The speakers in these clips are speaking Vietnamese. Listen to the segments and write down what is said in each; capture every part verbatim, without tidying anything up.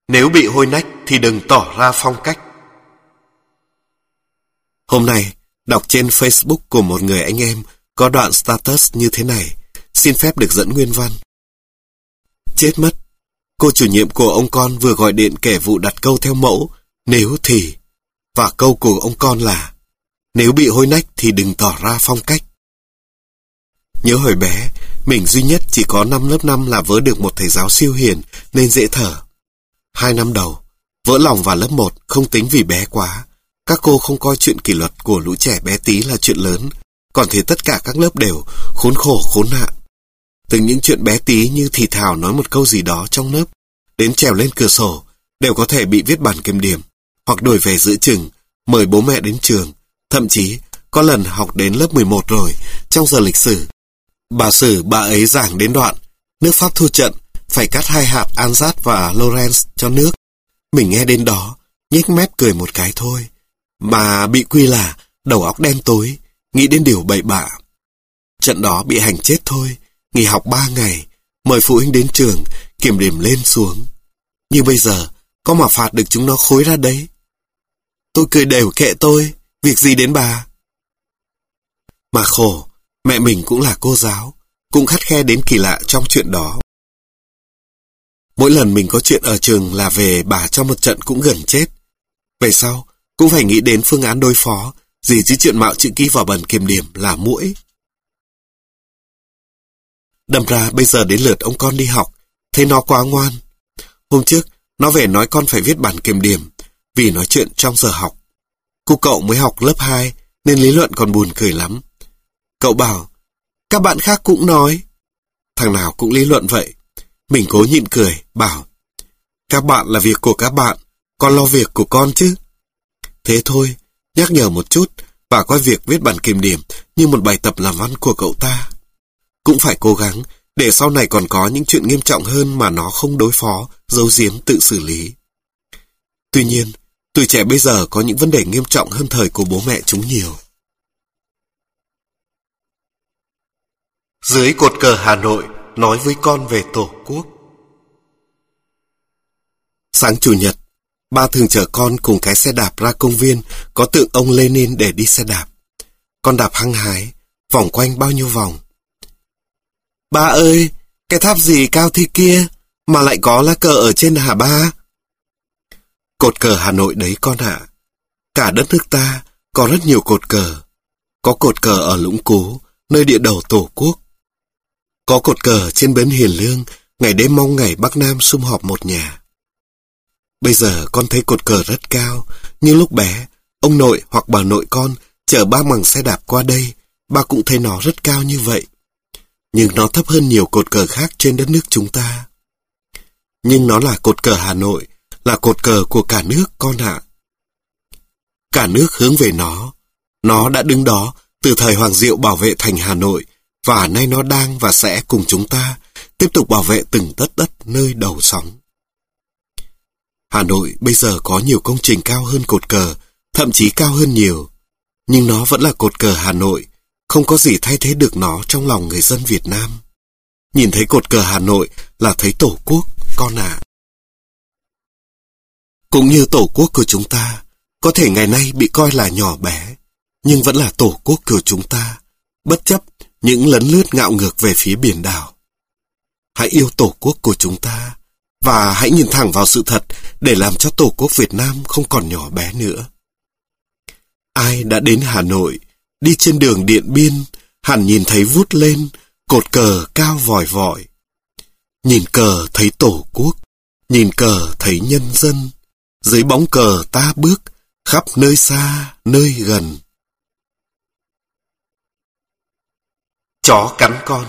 Nếu bị hôi nách thì đừng tỏ ra phong cách. Hôm nay, đọc trên Facebook của một người anh em có đoạn status như thế này. Xin phép được dẫn nguyên văn. Chết mất. Cô chủ nhiệm của ông con vừa gọi điện kể vụ đặt câu theo mẫu nếu thì, và câu của ông con là nếu bị hôi nách thì đừng tỏ ra phong cách. Nhớ hồi bé, mình duy nhất chỉ có năm lớp năm là vớ được một thầy giáo siêu hiền nên dễ thở. Hai năm đầu, vỡ lòng vào lớp một không tính vì bé quá. Các cô không coi chuyện kỷ luật của lũ trẻ bé tí là chuyện lớn, còn thì tất cả các lớp đều khốn khổ khốn nạn. Từ những chuyện bé tí như thì thào nói một câu gì đó trong lớp, đến trèo lên cửa sổ, đều có thể bị viết bản kiểm điểm, hoặc đuổi về giữa chừng, mời bố mẹ đến trường. Thậm chí, có lần học đến lớp mười một rồi, trong giờ lịch sử, bà Sử bà ấy giảng đến đoạn, nước Pháp thua trận, phải cắt hai hạt Anzat và Lawrence cho nước. Mình nghe đến đó, nhếch mép cười một cái thôi. Mà bị quy là đầu óc đen tối, nghĩ đến điều bậy bạ. Trận đó bị hành chết thôi, nghỉ học ba ngày, mời phụ huynh đến trường, kiểm điểm lên xuống. Nhưng bây giờ, có mà phạt được chúng nó khối ra đấy. Tôi cười đều kệ tôi, việc gì đến bà. Mà khổ, mẹ mình cũng là cô giáo, cũng khắt khe đến kỳ lạ trong chuyện đó. Mỗi lần mình có chuyện ở trường là về bà cho một trận cũng gần chết. Về sau, cũng phải nghĩ đến phương án đối phó, gì chứ chuyện mạo chữ ký vào bẩn kiểm điểm là muỗi. Đâm ra bây giờ đến lượt ông con đi học, thấy nó quá ngoan. Hôm trước, nó về nói con phải viết bản kiểm điểm, vì nói chuyện trong giờ học. Cô cậu mới học lớp hai, nên lý luận còn buồn cười lắm. Cậu bảo, các bạn khác cũng nói. Thằng nào cũng lý luận vậy. Mình cố nhịn cười, bảo, các bạn là việc của các bạn, con lo việc của con chứ. Thế thôi, nhắc nhở một chút, và coi việc viết bản kiểm điểm như một bài tập làm văn của cậu ta. Cũng phải cố gắng, để sau này còn có những chuyện nghiêm trọng hơn mà nó không đối phó, giấu giếm tự xử lý. Tuy nhiên, tuổi trẻ bây giờ có những vấn đề nghiêm trọng hơn thời của bố mẹ chúng nhiều. Dưới cột cờ Hà Nội nói với con về Tổ quốc. Sáng Chủ nhật, ba thường chở con cùng cái xe đạp ra công viên có tượng ông Lenin để đi xe đạp. Con đạp hăng hái, vòng quanh bao nhiêu vòng. Ba ơi, cái tháp gì cao thế kia, mà lại có lá cờ ở trên hả ba? Cột cờ Hà Nội đấy con ạ. Cả đất nước ta có rất nhiều cột cờ. Có cột cờ ở Lũng Cú, nơi địa đầu Tổ quốc. Có cột cờ trên bến Hiền Lương, ngày đêm mong ngày Bắc Nam sum họp một nhà. Bây giờ con thấy cột cờ rất cao, nhưng lúc bé, ông nội hoặc bà nội con chở ba bằng xe đạp qua đây, ba cũng thấy nó rất cao như vậy. Nhưng nó thấp hơn nhiều cột cờ khác trên đất nước chúng ta. Nhưng nó là cột cờ Hà Nội, là cột cờ của cả nước con ạ. Cả nước hướng về nó. Nó đã đứng đó từ thời Hoàng Diệu bảo vệ thành Hà Nội, và nay nó đang và sẽ cùng chúng ta tiếp tục bảo vệ từng tấc đất nơi đầu sóng. Hà Nội bây giờ có nhiều công trình cao hơn cột cờ, thậm chí cao hơn nhiều. Nhưng nó vẫn là cột cờ Hà Nội, không có gì thay thế được nó trong lòng người dân Việt Nam. Nhìn thấy cột cờ Hà Nội là thấy Tổ quốc, con ạ. Cũng như Tổ quốc của chúng ta, có thể ngày nay bị coi là nhỏ bé, nhưng vẫn là Tổ quốc của chúng ta, bất chấp những lấn lướt ngạo ngược về phía biển đảo. Hãy yêu Tổ quốc của chúng ta, và hãy nhìn thẳng vào sự thật để làm cho Tổ quốc Việt Nam không còn nhỏ bé nữa. Ai đã đến Hà Nội, đi trên đường Điện Biên, hẳn nhìn thấy vút lên cột cờ cao vòi vọi. Nhìn cờ thấy Tổ quốc, nhìn cờ thấy nhân dân, dưới bóng cờ ta bước khắp nơi xa, nơi gần. Chó cắn con.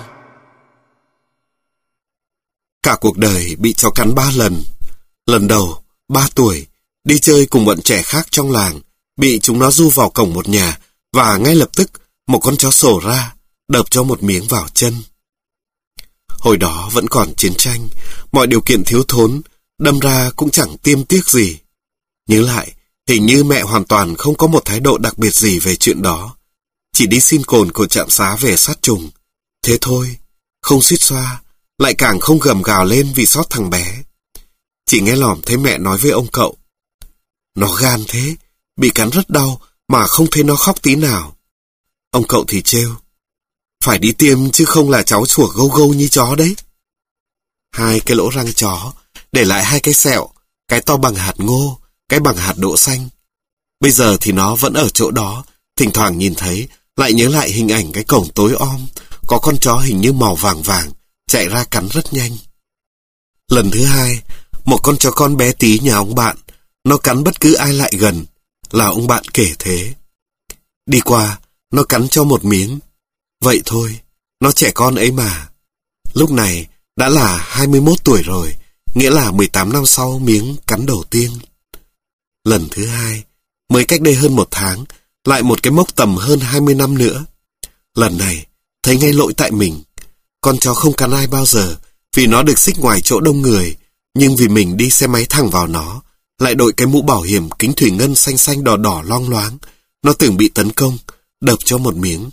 Cả cuộc đời bị chó cắn ba lần. Lần đầu, ba tuổi, đi chơi cùng bọn trẻ khác trong làng, bị chúng nó du vào cổng một nhà, và ngay lập tức một con chó sổ ra, đập cho một miếng vào chân. Hồi đó vẫn còn chiến tranh, mọi điều kiện thiếu thốn, đâm ra cũng chẳng tiêm tiếc gì. Nhớ lại, hình như mẹ hoàn toàn không có một thái độ đặc biệt gì về chuyện đó. Chỉ đi xin cồn của trạm xá về sát trùng. Thế thôi, không suýt xoa, lại càng không gầm gào lên vì xót thằng bé. chỉ nghe lỏm thấy mẹ nói với ông cậu. Nó gan thế, bị cắn rất đau mà không thấy nó khóc tí nào. Ông cậu thì trêu. Phải đi tiêm chứ không là cháu chuộc gâu gâu như chó đấy. Hai cái lỗ răng chó, để lại hai cái sẹo, cái to bằng hạt ngô, cái bằng hạt đỗ xanh. Bây giờ thì nó vẫn ở chỗ đó, thỉnh thoảng nhìn thấy, lại nhớ lại hình ảnh cái cổng tối om, có con chó hình như màu vàng vàng, chạy ra cắn rất nhanh. Lần thứ hai, một con chó con bé tí nhà ông bạn, nó cắn bất cứ ai lại gần, là ông bạn kể thế. Đi qua, nó cắn cho một miếng. Vậy thôi, nó trẻ con ấy mà. Lúc này đã là hai mươi mốt tuổi rồi, nghĩa là mười tám năm sau miếng cắn đầu tiên. Lần thứ hai, mới cách đây hơn một tháng, lại một cái mốc tầm hơn hai mươi năm nữa. Lần này, thấy ngay lỗi tại mình. Con chó không cắn ai bao giờ, vì nó được xích ngoài chỗ đông người, nhưng vì mình đi xe máy thẳng vào nó, lại đội cái mũ bảo hiểm kính thủy ngân xanh xanh đỏ đỏ loang loáng, nó tưởng bị tấn công, đập cho một miếng.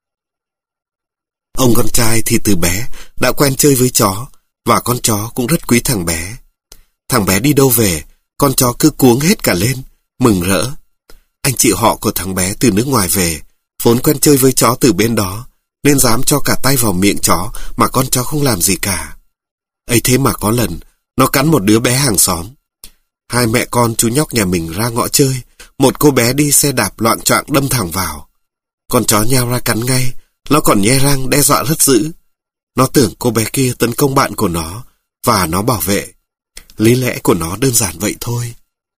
Ông con trai thì từ bé đã quen chơi với chó, và con chó cũng rất quý thằng bé. Thằng bé đi đâu về, con chó cứ cuống hết cả lên, mừng rỡ. Anh chị họ của thằng bé từ nước ngoài về, vốn quen chơi với chó từ bên đó, nên dám cho cả tay vào miệng chó mà con chó không làm gì cả. Ấy thế mà có lần, nó cắn một đứa bé hàng xóm. Hai mẹ con chú nhóc nhà mình ra ngõ chơi, một cô bé đi xe đạp loạng choạng đâm thẳng vào. Con chó nhao ra cắn ngay, nó còn nhe răng đe dọa rất dữ. Nó tưởng cô bé kia tấn công bạn của nó, và nó bảo vệ. Lý lẽ của nó đơn giản vậy thôi.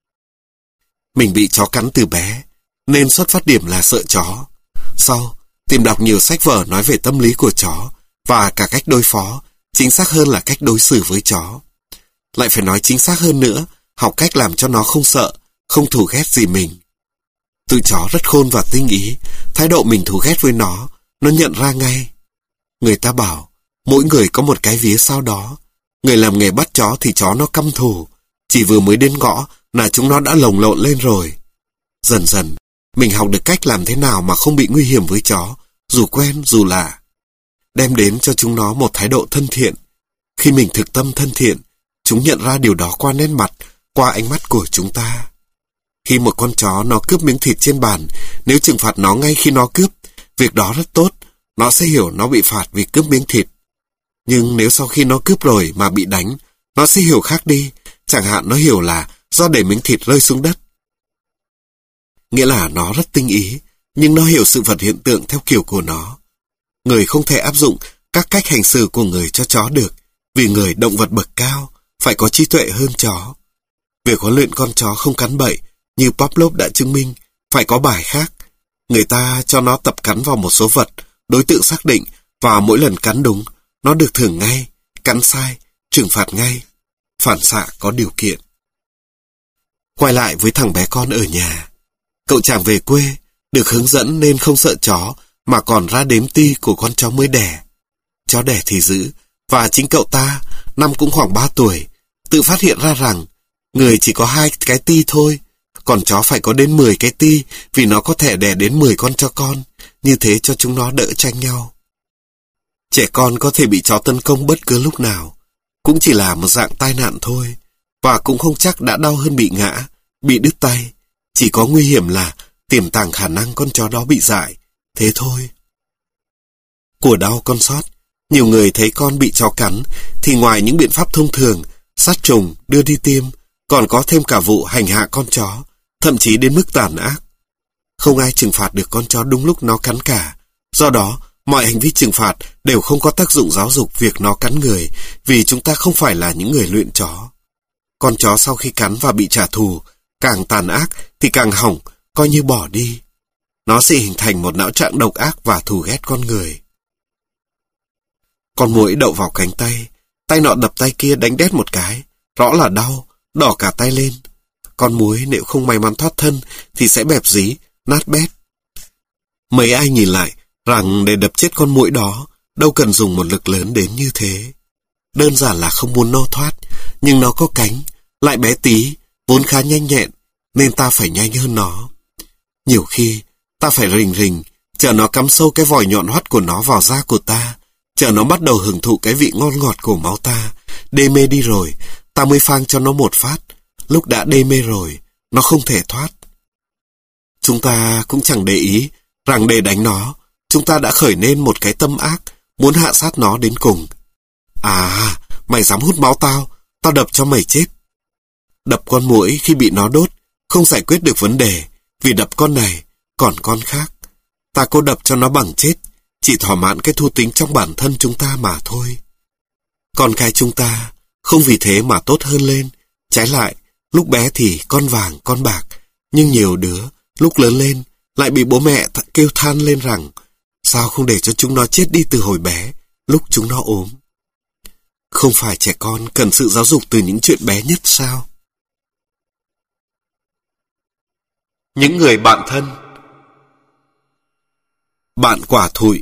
Mình bị chó cắn từ bé, nên xuất phát điểm là sợ chó. Sau, tìm đọc nhiều sách vở nói về tâm lý của chó, và cả cách đối phó, chính xác hơn là cách đối xử với chó. Lại phải nói chính xác hơn nữa, học cách làm cho nó không sợ, không thù ghét gì mình. Tụi chó rất khôn và tinh ý, thái độ mình thù ghét với nó, nó nhận ra ngay. Người ta bảo, mỗi người có một cái vía sau đó. Người làm nghề bắt chó thì chó nó căm thù, chỉ vừa mới đến ngõ là chúng nó đã lồng lộn lên rồi. Dần dần, mình học được cách làm thế nào mà không bị nguy hiểm với chó, dù quen dù lạ. Đem đến cho chúng nó một thái độ thân thiện. Khi mình thực tâm thân thiện, chúng nhận ra điều đó qua nét mặt, qua ánh mắt của chúng ta. Khi một con chó nó cướp miếng thịt trên bàn, nếu trừng phạt nó ngay khi nó cướp, việc đó rất tốt, nó sẽ hiểu nó bị phạt vì cướp miếng thịt. Nhưng nếu sau khi nó cướp rồi mà bị đánh, nó sẽ hiểu khác đi, chẳng hạn nó hiểu là do để miếng thịt rơi xuống đất. Nghĩa là nó rất tinh ý, nhưng nó hiểu sự vật hiện tượng theo kiểu của nó. Người không thể áp dụng các cách hành xử của người cho chó được, vì người động vật bậc cao, phải có trí tuệ hơn chó. Việc huấn luyện con chó không cắn bậy, như Pavlov đã chứng minh, phải có bài khác. Người ta cho nó tập cắn vào một số vật, đối tượng xác định, và mỗi lần cắn đúng, nó được thưởng ngay, cắn sai, trừng phạt ngay. Phản xạ có điều kiện. Quay lại với thằng bé con ở nhà. Cậu chàng về quê, được hướng dẫn nên không sợ chó, mà còn ra đếm ti của con chó mới đẻ. Chó đẻ thì dữ, và chính cậu ta, năm cũng khoảng ba tuổi, tự phát hiện ra rằng, người chỉ có hai cái ti thôi, còn chó phải có đến mười cái ti, vì nó có thể đẻ đến mười con cho con, như thế cho chúng nó đỡ tranh nhau. Trẻ con có thể bị chó tấn công bất cứ lúc nào, cũng chỉ là một dạng tai nạn thôi, và cũng không chắc đã đau hơn bị ngã, bị đứt tay, chỉ có nguy hiểm là tiềm tàng khả năng con chó đó bị dại, thế thôi. Của đau con sót, nhiều người thấy con bị chó cắn, thì ngoài những biện pháp thông thường, sát trùng, đưa đi tiêm, còn có thêm cả vụ hành hạ con chó, thậm chí đến mức tàn ác. Không ai trừng phạt được con chó đúng lúc nó cắn cả, do đó, mọi hành vi trừng phạt đều không có tác dụng giáo dục việc nó cắn người, vì chúng ta không phải là những người luyện chó. Con chó sau khi cắn và bị trả thù, càng tàn ác thì càng hỏng, coi như bỏ đi. Nó sẽ hình thành một não trạng độc ác và thù ghét con người. Con muỗi đậu vào cánh tay, tay nọ đập tay kia đánh đét một cái, rõ là đau, đỏ cả tay lên. Con muỗi nếu không may mắn thoát thân thì sẽ bẹp dí, nát bét. Mấy ai nhìn lại rằng để đập chết con muỗi đó, đâu cần dùng một lực lớn đến như thế. Đơn giản là không muốn nó thoát, nhưng nó có cánh, lại bé tí, vốn khá nhanh nhẹn, nên ta phải nhanh hơn nó. Nhiều khi, ta phải rình rình, chờ nó cắm sâu cái vòi nhọn hoắt của nó vào da của ta, chờ nó bắt đầu hưởng thụ cái vị ngon ngọt của máu ta, đê mê đi rồi, ta mới phang cho nó một phát. Lúc đã đê mê rồi, nó không thể thoát. Chúng ta cũng chẳng để ý rằng để đánh nó, chúng ta đã khởi nên một cái tâm ác, muốn hạ sát nó đến cùng. À, mày dám hút máu tao, tao đập cho mày chết. Đập con muỗi khi bị nó đốt, không giải quyết được vấn đề, vì đập con này, còn con khác. Ta cố đập cho nó bằng chết, chỉ thỏa mãn cái thú tính trong bản thân chúng ta mà thôi. Con cái chúng ta không vì thế mà tốt hơn lên. Trái lại, lúc bé thì con vàng, con bạc, nhưng nhiều đứa lúc lớn lên lại bị bố mẹ th- kêu than lên rằng sao không để cho chúng nó chết đi từ hồi bé, lúc chúng nó ốm. Không phải trẻ con cần sự giáo dục từ những chuyện bé nhất sao? Những người bạn thân. Bạn quả thụi.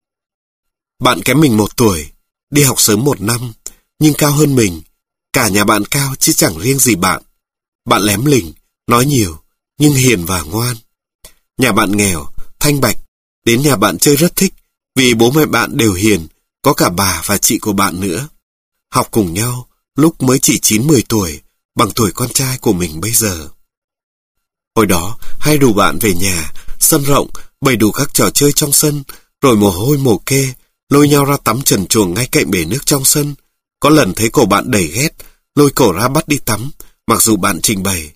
Bạn kém mình một tuổi, đi học sớm một năm, nhưng cao hơn mình. Cả nhà bạn cao chứ chẳng riêng gì bạn. Bạn lém lỉnh, nói nhiều, nhưng hiền và ngoan. Nhà bạn nghèo, thanh bạch, đến nhà bạn chơi rất thích, vì bố mẹ bạn đều hiền, có cả bà và chị của bạn nữa. Học cùng nhau, lúc mới chỉ chín mười tuổi, bằng tuổi con trai của mình bây giờ. Hồi đó, hay rủ bạn về nhà, sân rộng, bày đủ các trò chơi trong sân, rồi mồ hôi mồ kê, lôi nhau ra tắm trần truồng ngay cạnh bể nước trong sân. Có lần thấy cổ bạn đầy ghét, lôi cổ ra bắt đi tắm, mặc dù bạn trình bày: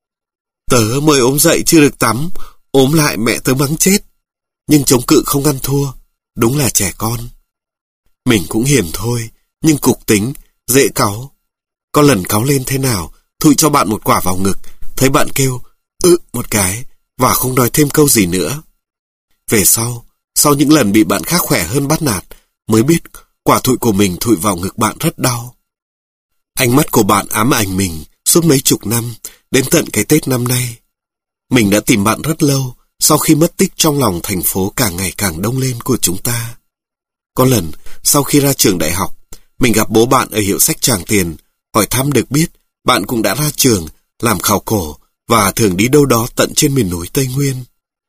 tớ mới ốm dậy chưa được tắm, ốm lại mẹ tớ mắng chết. Nhưng chống cự không ăn thua, đúng là trẻ con. Mình cũng hiền thôi, nhưng cục tính, dễ cáu. Có lần cáu lên thế nào, thụi cho bạn một quả vào ngực, thấy bạn kêu ự một cái, và không nói thêm câu gì nữa. Về sau, sau những lần bị bạn khác khỏe hơn bắt nạt, mới biết quả thụi của mình thụi vào ngực bạn rất đau. Ánh mắt của bạn ám ảnh mình suốt mấy chục năm, đến tận cái Tết năm nay. Mình đã tìm bạn rất lâu, sau khi mất tích trong lòng thành phố càng ngày càng đông lên của chúng ta. Có lần, sau khi ra trường đại học, mình gặp bố bạn ở hiệu sách Tràng Tiền, hỏi thăm được biết bạn cũng đã ra trường, làm khảo cổ và thường đi đâu đó tận trên miền núi Tây Nguyên.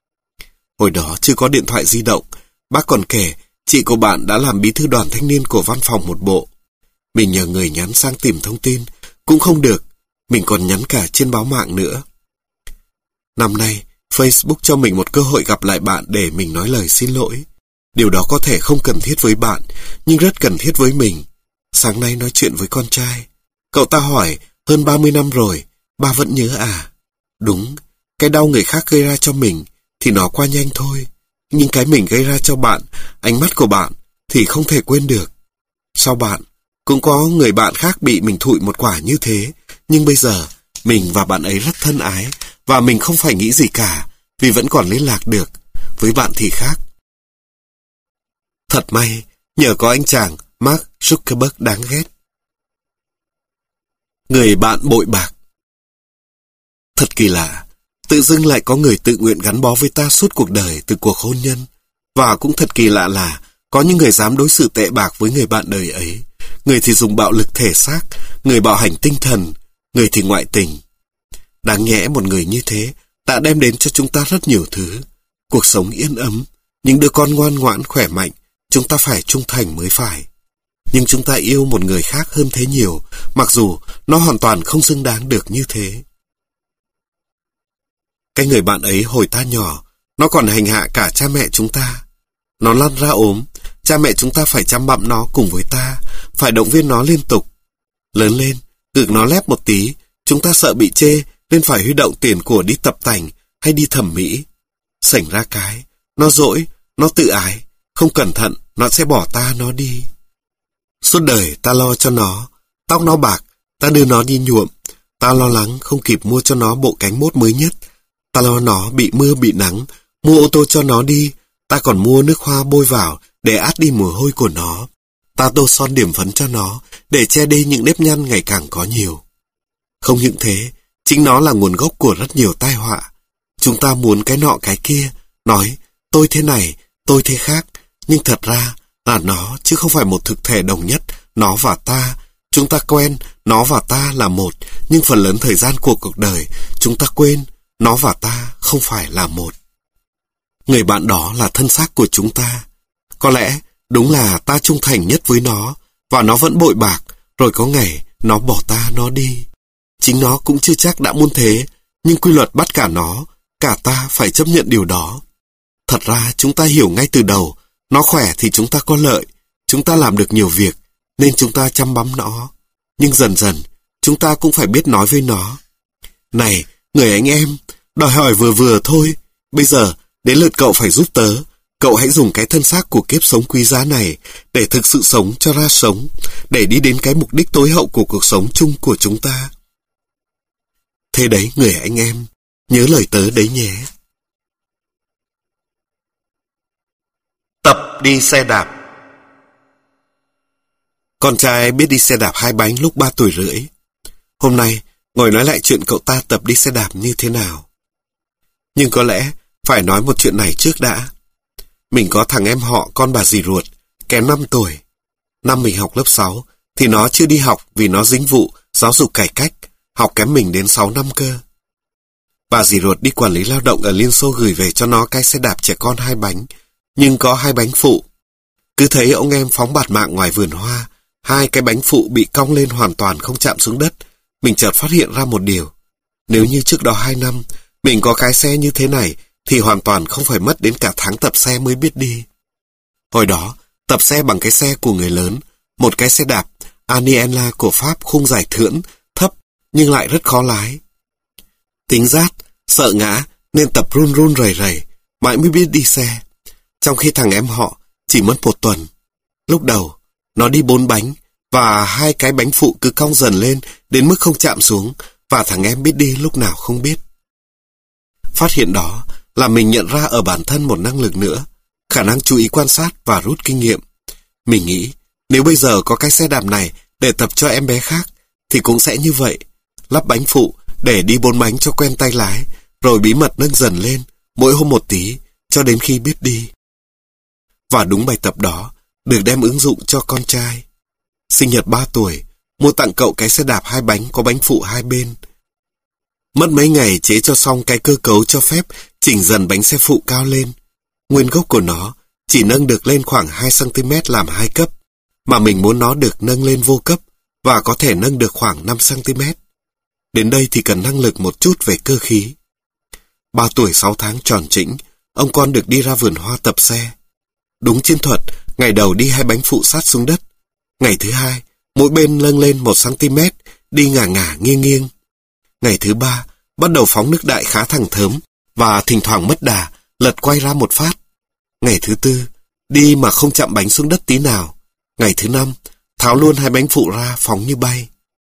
Hồi đó chưa có điện thoại di động, bác còn kể chị của bạn đã làm bí thư đoàn thanh niên của văn phòng một bộ. Mình nhờ người nhắn sang tìm thông tin, cũng không được, mình còn nhắn cả trên báo mạng nữa. Năm nay, Facebook cho mình một cơ hội gặp lại bạn để mình nói lời xin lỗi. Điều đó có thể không cần thiết với bạn, nhưng rất cần thiết với mình. Sáng nay nói chuyện với con trai, cậu ta hỏi, hơn ba mươi năm rồi, ba vẫn nhớ à? Đúng, cái đau người khác gây ra cho mình thì nó qua nhanh thôi, nhưng cái mình gây ra cho bạn, ánh mắt của bạn thì không thể quên được. Sau bạn, cũng có người bạn khác bị mình thụi một quả như thế, nhưng bây giờ mình và bạn ấy rất thân ái, và mình không phải nghĩ gì cả, vì vẫn còn liên lạc được. Với bạn thì khác. Thật may, nhờ có anh chàng Mark Zuckerberg đáng ghét. Người bạn bội bạc. Thật kỳ lạ, tự dưng lại có người tự nguyện gắn bó với ta suốt cuộc đời từ cuộc hôn nhân. Và cũng thật kỳ lạ là có những người dám đối xử tệ bạc với người bạn đời ấy. Người thì dùng bạo lực thể xác, người bạo hành tinh thần, người thì ngoại tình. Đáng nhẽ một người như thế đã đem đến cho chúng ta rất nhiều thứ. Cuộc sống yên ấm, những đứa con ngoan ngoãn khỏe mạnh, chúng ta phải trung thành mới phải. Nhưng chúng ta yêu một người khác hơn thế nhiều, mặc dù nó hoàn toàn không xứng đáng được như thế. Cái người bạn ấy hồi ta nhỏ, nó còn hành hạ cả cha mẹ chúng ta. Nó lăn ra ốm, cha mẹ chúng ta phải chăm bẵm nó cùng với ta, phải động viên nó liên tục. Lớn lên, ngực nó lép một tí, chúng ta sợ bị chê nên phải huy động tiền của đi tập tành hay đi thẩm mỹ. Sảnh ra cái, nó dỗi, nó tự ái, không cẩn thận nó sẽ bỏ ta nó đi. Suốt đời ta lo cho nó, tóc nó bạc, ta đưa nó đi nhuộm, ta lo lắng không kịp mua cho nó bộ cánh mốt mới nhất, ta lo nó bị mưa bị nắng, mua ô tô cho nó đi, ta còn mua nước hoa bôi vào để át đi mồ hôi của nó, ta tô son điểm phấn cho nó để che đi những nếp nhăn ngày càng có nhiều. Không những thế, chính nó là nguồn gốc của rất nhiều tai họa. Chúng ta muốn cái nọ cái kia, nói tôi thế này, tôi thế khác, nhưng thật ra là nó chứ không phải một thực thể đồng nhất, nó và ta. Chúng ta quen, nó và ta là một, nhưng phần lớn thời gian của cuộc đời, chúng ta quên, nó và ta không phải là một. Người bạn đó là thân xác của chúng ta. Có lẽ đúng là ta trung thành nhất với nó, và nó vẫn bội bạc, rồi có ngày Nó bỏ ta, nó đi. Chính nó cũng chưa chắc đã muốn thế, nhưng quy luật bắt cả nó, cả ta phải chấp nhận điều đó. Thật ra chúng ta hiểu ngay từ đầu, nó khỏe thì chúng ta có lợi, chúng ta làm được nhiều việc, nên chúng ta chăm bắm nó. Nhưng dần dần, chúng ta cũng phải biết nói với nó. Này, người anh em, đòi hỏi vừa vừa thôi. Bây giờ, đến lượt cậu phải giúp tớ. Cậu hãy dùng cái thân xác của kiếp sống quý giá này để thực sự sống cho ra sống, để đi đến cái mục đích tối hậu của cuộc sống chung của chúng ta. Thế đấy, người anh em, nhớ lời tớ đấy nhé. Tập đi xe đạp. Con trai biết đi xe đạp hai bánh lúc ba tuổi rưỡi. Hôm nay, ngồi nói lại chuyện cậu ta tập đi xe đạp như thế nào. Nhưng có lẽ phải nói một chuyện này trước đã. Mình có thằng em họ con bà dì ruột, kém năm tuổi. Năm mình học lớp sáu, thì nó chưa đi học vì nó dính vụ giáo dục cải cách, học kém mình đến sáu năm cơ. Bà dì ruột đi quản lý lao động ở Liên Xô gửi về cho nó cái xe đạp trẻ con hai bánh, nhưng có hai bánh phụ. Cứ thấy ông em phóng bạt mạng ngoài vườn hoa, hai cái bánh phụ bị cong lên hoàn toàn không chạm xuống đất, mình chợt phát hiện ra một điều. Nếu như trước đó hai năm, mình có cái xe như thế này, thì hoàn toàn không phải mất đến cả tháng tập xe mới biết đi. Hồi đó, tập xe bằng cái xe của người lớn, một cái xe đạp Aniela của Pháp khung dài thưỡn, thấp, nhưng lại rất khó lái. Tính rát, sợ ngã, nên tập run run rẩy rẩy, mãi mới biết đi xe. Trong khi thằng em họ chỉ mất một tuần. Lúc đầu, nó đi bốn bánh, và hai cái bánh phụ cứ cong dần lên đến mức không chạm xuống, và thằng em biết đi lúc nào không biết. Phát hiện đó là mình nhận ra ở bản thân một năng lực nữa, khả năng chú ý quan sát và rút kinh nghiệm. Mình nghĩ, nếu bây giờ có cái xe đạp này để tập cho em bé khác, thì cũng sẽ như vậy. Lắp bánh phụ để đi bốn bánh cho quen tay lái, rồi bí mật nâng dần lên, mỗi hôm một tí, cho đến khi biết đi. Và đúng bài tập đó, được đem ứng dụng cho con trai. Sinh nhật ba tuổi, mua tặng cậu cái xe đạp hai bánh có bánh phụ hai bên. Mất mấy ngày chế cho xong cái cơ cấu cho phép chỉnh dần bánh xe phụ cao lên. Nguyên gốc của nó chỉ nâng được lên khoảng hai xăng ti mét làm hai cấp, mà mình muốn nó được nâng lên vô cấp và có thể nâng được khoảng năm xăng ti mét. Đến đây thì cần năng lực một chút về cơ khí. Ba tuổi sáu tháng tròn chỉnh, ông con được đi ra vườn hoa tập xe. Đúng chiến thuật, ngày đầu đi hai bánh phụ sát xuống đất. Ngày thứ hai, mỗi bên nâng lên một xăng ti mét, đi ngả ngả nghiêng nghiêng. Ngày thứ ba, bắt đầu phóng nước đại khá thẳng thớm, và thỉnh thoảng mất đà, lật quay ra một phát. Ngày thứ tư, đi mà không chạm bánh xuống đất tí nào. Ngày thứ năm, tháo luôn hai bánh phụ ra phóng như bay.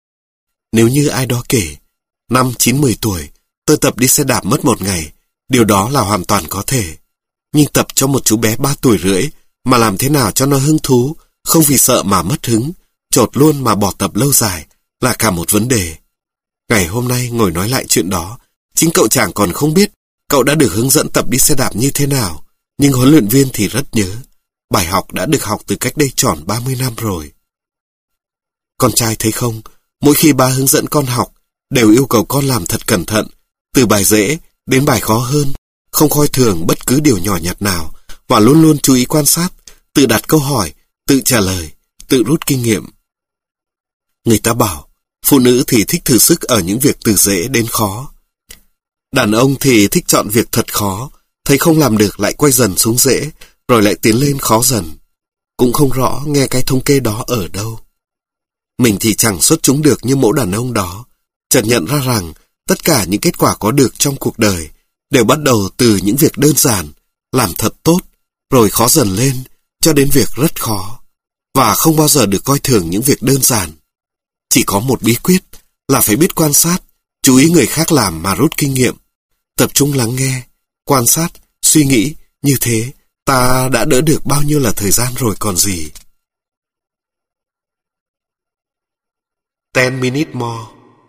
Nếu như ai đó kể, năm chín mười tuổi, tôi tập đi xe đạp mất một ngày, điều đó là hoàn toàn có thể. Nhưng tập cho một chú bé ba tuổi rưỡi, mà làm thế nào cho nó hứng thú, không vì sợ mà mất hứng, chột luôn mà bỏ tập lâu dài, là cả một vấn đề. Ngày hôm nay ngồi nói lại chuyện đó, chính cậu chàng còn không biết cậu đã được hướng dẫn tập đi xe đạp như thế nào, nhưng huấn luyện viên thì rất nhớ. Bài học đã được học từ cách đây tròn ba mươi năm rồi. Con trai thấy không, mỗi khi ba hướng dẫn con học, đều yêu cầu con làm thật cẩn thận, từ bài dễ đến bài khó hơn, không coi thường bất cứ điều nhỏ nhặt nào, và luôn luôn chú ý quan sát, tự đặt câu hỏi, tự trả lời, tự rút kinh nghiệm. Người ta bảo, phụ nữ thì thích thử sức ở những việc từ dễ đến khó. Đàn ông thì thích chọn việc thật khó, thấy không làm được lại quay dần xuống dễ, rồi lại tiến lên khó dần. Cũng không rõ nghe cái thống kê đó ở đâu. Mình thì chẳng xuất chúng được như mẫu đàn ông đó, chợt nhận ra rằng tất cả những kết quả có được trong cuộc đời đều bắt đầu từ những việc đơn giản, làm thật tốt, rồi khó dần lên, cho đến việc rất khó, và không bao giờ được coi thường những việc đơn giản. Chỉ có một bí quyết là phải biết quan sát, chú ý người khác làm mà rút kinh nghiệm, tập trung lắng nghe, quan sát, suy nghĩ, như thế ta đã đỡ được bao nhiêu là thời gian rồi còn gì. Ten minutes more.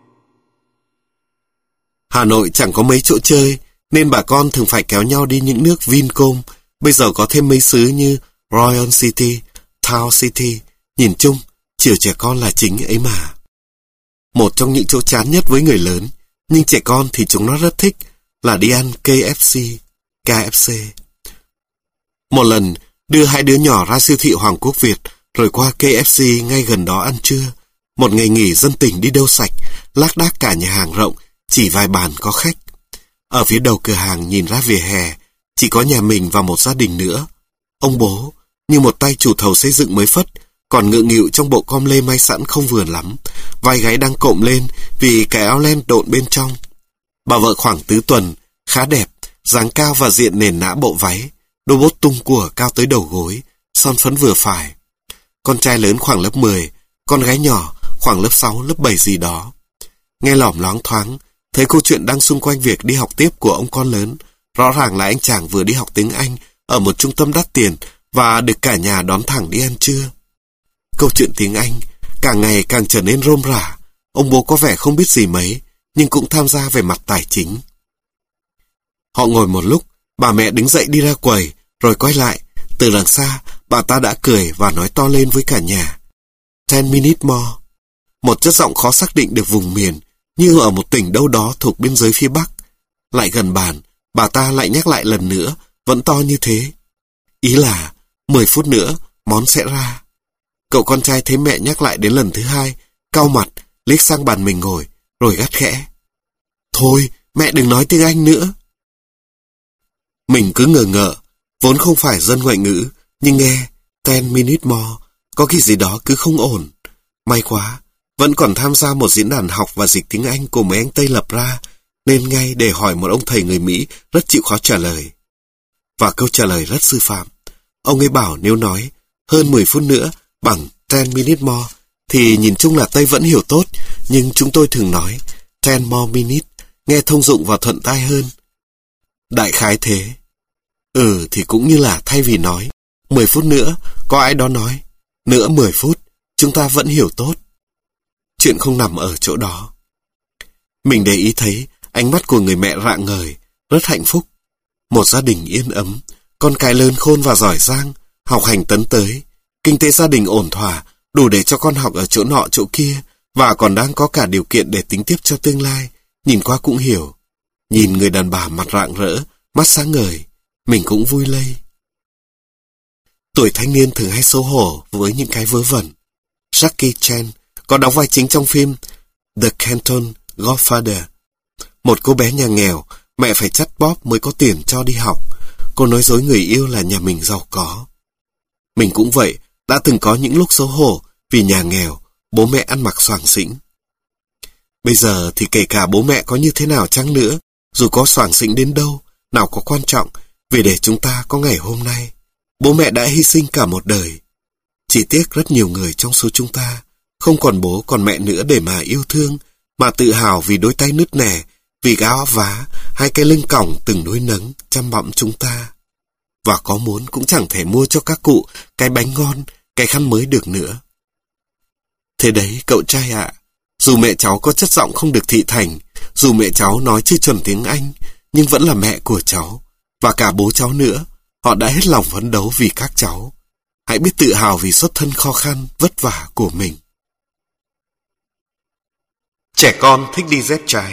Hà Nội chẳng có mấy chỗ chơi, nên bà con thường phải kéo nhau đi những nước Vincom, bây giờ có thêm mấy xứ như Royal City, Town City. Nhìn chung, chiều trẻ con là chính ấy mà. Một trong những chỗ chán nhất với người lớn, nhưng trẻ con thì chúng nó rất thích, là đi ăn K F C, K F C. Một lần, đưa hai đứa nhỏ ra siêu thị Hoàng Quốc Việt, rồi qua K F C ngay gần đó ăn trưa. Một ngày nghỉ dân tình đi đâu sạch, lác đác cả nhà hàng rộng, chỉ vài bàn có khách. Ở phía đầu cửa hàng nhìn ra vỉa hè, chỉ có nhà mình và một gia đình nữa. Ông bố, như một tay chủ thầu xây dựng mới phất, còn ngượng nghịu trong bộ com lê may sẵn không vừa lắm, vai gáy đang cộm lên vì cái áo len độn bên trong. Bà vợ khoảng tứ tuần, khá đẹp, dáng cao và diện nền nã bộ váy, đôi bốt tung của cao tới đầu gối, son phấn vừa phải. Con trai lớn khoảng lớp mười, con gái nhỏ khoảng lớp sáu, lớp bảy gì đó. Nghe lỏm loáng thoáng, thấy câu chuyện đang xung quanh việc đi học tiếp của ông con lớn. Rõ ràng là anh chàng vừa đi học tiếng Anh ở một trung tâm đắt tiền và được cả nhà đón thẳng đi ăn trưa. Câu chuyện tiếng Anh càng ngày càng trở nên rôm rả. Ông bố có vẻ không biết gì mấy, nhưng cũng tham gia về mặt tài chính. Họ ngồi một lúc, bà mẹ đứng dậy đi ra quầy, rồi quay lại. Từ đằng xa, bà ta đã cười và nói to lên với cả nhà. Ten minutes more. Một chất giọng khó xác định được vùng miền, như ở một tỉnh đâu đó thuộc biên giới phía Bắc. Lại gần bàn, bà ta lại nhắc lại lần nữa, vẫn to như thế. Ý là, mười phút nữa, món sẽ ra. Cậu con trai thấy mẹ nhắc lại đến lần thứ hai, cau mặt, liếc sang bàn mình ngồi, rồi gắt khẽ. Thôi, mẹ đừng nói tiếng Anh nữa. Mình cứ ngờ ngợ, vốn không phải dân ngoại ngữ, nhưng nghe ten minutes more, có cái gì đó cứ không ổn. May quá, vẫn còn tham gia một diễn đàn học và dịch tiếng Anh của mấy anh Tây lập ra, nên ngay để hỏi một ông thầy người Mỹ rất chịu khó trả lời. Và câu trả lời rất sư phạm. Ông ấy bảo nếu nói hơn mười phút nữa bằng ten minutes more, thì nhìn chung là Tây vẫn hiểu tốt, nhưng chúng tôi thường nói ten more minutes, nghe thông dụng và thuận tai hơn. Đại khái thế. Ừ thì cũng như là thay vì nói mười phút nữa, có ai đó nói nữa mười phút, chúng ta vẫn hiểu tốt. Chuyện không nằm ở chỗ đó. Mình để ý thấy ánh mắt của người mẹ rạng ngời, rất hạnh phúc. Một gia đình yên ấm, con cái lớn khôn và giỏi giang, học hành tấn tới, kinh tế gia đình ổn thỏa, đủ để cho con học ở chỗ nọ chỗ kia, và còn đang có cả điều kiện để tính tiếp cho tương lai. Nhìn qua cũng hiểu. Nhìn người đàn bà mặt rạng rỡ, mắt sáng ngời, mình cũng vui lây. Tuổi thanh niên thường hay xấu hổ với những cái vớ vẩn. Jackie Chan có đóng vai chính trong phim The Canton Godfather. Một cô bé nhà nghèo, mẹ phải chắt bóp mới có tiền cho đi học. Cô nói dối người yêu là nhà mình giàu có. Mình cũng vậy, đã từng có những lúc xấu hổ vì nhà nghèo, bố mẹ ăn mặc xoàng xĩnh. Bây giờ thì kể cả bố mẹ có như thế nào chăng nữa, dù có xoàng xĩnh đến đâu, nào có quan trọng, vì để chúng ta có ngày hôm nay. Bố mẹ đã hy sinh cả một đời. Chỉ tiếc rất nhiều người trong số chúng ta không còn bố còn mẹ nữa để mà yêu thương, mà tự hào vì đôi tay nứt nẻ, vì cái áo vá, hay cái lưng còng từng nuôi nấng, chăm bẵm chúng ta. Và có muốn cũng chẳng thể mua cho các cụ cái bánh ngon, cái khăn mới được nữa. Thế đấy cậu trai ạ, dù mẹ cháu có chất giọng không được thị thành, dù mẹ cháu nói chưa chuẩn tiếng Anh, nhưng vẫn là mẹ của cháu, và cả bố cháu nữa. Họ đã hết lòng phấn đấu vì các cháu. Hãy biết tự hào vì xuất thân khó khăn, vất vả của mình. Trẻ con thích đi dép trái.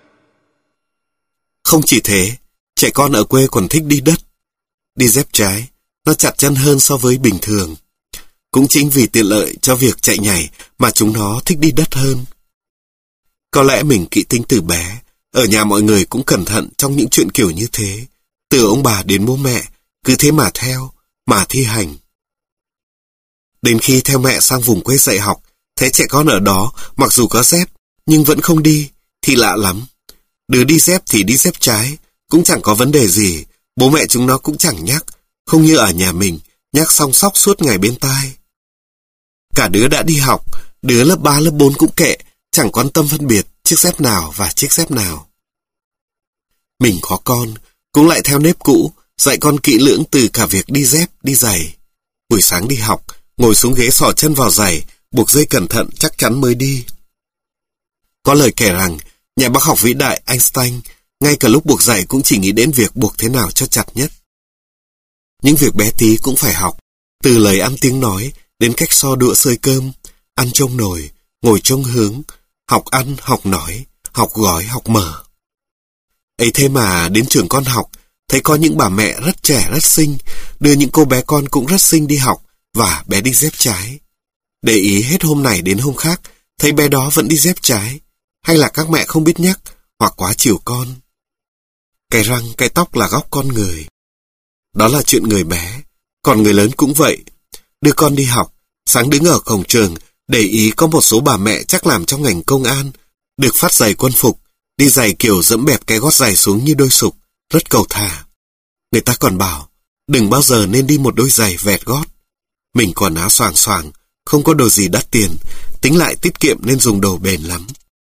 Không chỉ thế, trẻ con ở quê còn thích đi đất. Đi dép trái, nó chặt chân hơn so với bình thường. Cũng chính vì tiện lợi cho việc chạy nhảy mà chúng nó thích đi đất hơn. Có lẽ mình kỹ tính từ bé, ở nhà mọi người cũng cẩn thận trong những chuyện kiểu như thế. Từ ông bà đến bố mẹ, cứ thế mà theo, mà thi hành. Đến khi theo mẹ sang vùng quê dạy học, thấy trẻ con ở đó mặc dù có dép, nhưng vẫn không đi, thì lạ lắm. Đứa đi dép thì đi dép trái, cũng chẳng có vấn đề gì, bố mẹ chúng nó cũng chẳng nhắc, không như ở nhà mình, nhắc song sóc suốt ngày bên tai. Cả đứa đã đi học, đứa lớp ba, lớp bốn cũng kệ, chẳng quan tâm phân biệt chiếc dép nào và chiếc dép nào. Mình có con, cũng lại theo nếp cũ, dạy con kỹ lưỡng từ cả việc đi dép, đi giày. Buổi sáng đi học, ngồi xuống ghế xỏ chân vào giày, buộc dây cẩn thận chắc chắn mới đi. Có lời kể rằng, nhà bác học vĩ đại Einstein, ngay cả lúc buộc giày cũng chỉ nghĩ đến việc buộc thế nào cho chặt nhất. Những việc bé tí cũng phải học, từ lời ăn tiếng nói, đến cách so đũa xơi cơm, ăn trông nồi, ngồi trông hướng, học ăn, học nói, học gói, học mở. Ấy thế mà đến trường con học, thấy có những bà mẹ rất trẻ rất xinh, đưa những cô bé con cũng rất xinh đi học, và bé đi dép trái. Để ý hết hôm này đến hôm khác, thấy bé đó vẫn đi dép trái, hay là các mẹ không biết nhắc, hoặc quá chiều con. Cái răng, cái tóc là góc con người. Đó là chuyện người bé, còn người lớn cũng vậy. Đưa con đi học, sáng đứng ở cổng trường, để ý có một số bà mẹ chắc làm trong ngành công an, được phát giày quân phục, đi giày kiểu dẫm bẹp cái gót giày xuống như đôi sục, rất cầu thả. Người ta còn bảo, đừng bao giờ nên đi một đôi giày vẹt gót. Mình quần áo xoàng xoàng, không có đồ gì đắt tiền, tính lại tiết kiệm nên dùng đồ bền lắm.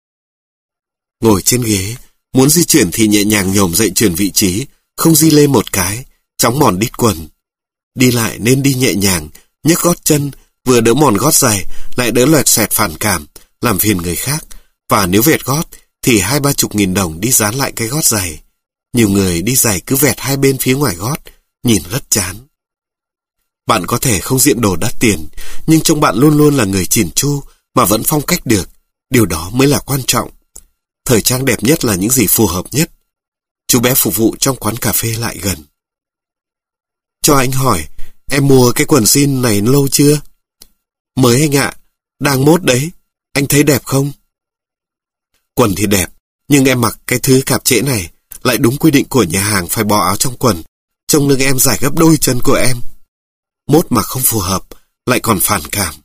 Ngồi trên ghế, muốn di chuyển thì nhẹ nhàng nhổm dậy chuyển vị trí, không di lê một cái, chóng mòn đít quần. Đi lại nên đi nhẹ nhàng, nhấc gót chân, vừa đỡ mòn gót giày, lại đỡ loẹt xoẹt phản cảm, làm phiền người khác. Và nếu vẹt gót, thì hai ba chục nghìn đồng đi dán lại cái gót giày. Nhiều người đi giày cứ vẹt hai bên phía ngoài gót, nhìn rất chán. Bạn có thể không diện đồ đắt tiền, nhưng trông bạn luôn luôn là người chỉn chu mà vẫn phong cách được. Điều đó mới là quan trọng. Thời trang đẹp nhất là những gì phù hợp nhất. Chú bé phục vụ trong quán cà phê lại gần. Cho anh hỏi, em mua cái quần jean này lâu chưa? Mới anh ạ, đang mốt đấy, anh thấy đẹp không? Quần thì đẹp, nhưng em mặc cái thứ cạp trễ này, lại đúng quy định của nhà hàng phải bỏ áo trong quần, trông lưng em dài gấp đôi chân của em. Mốt mà không phù hợp, lại còn phản cảm.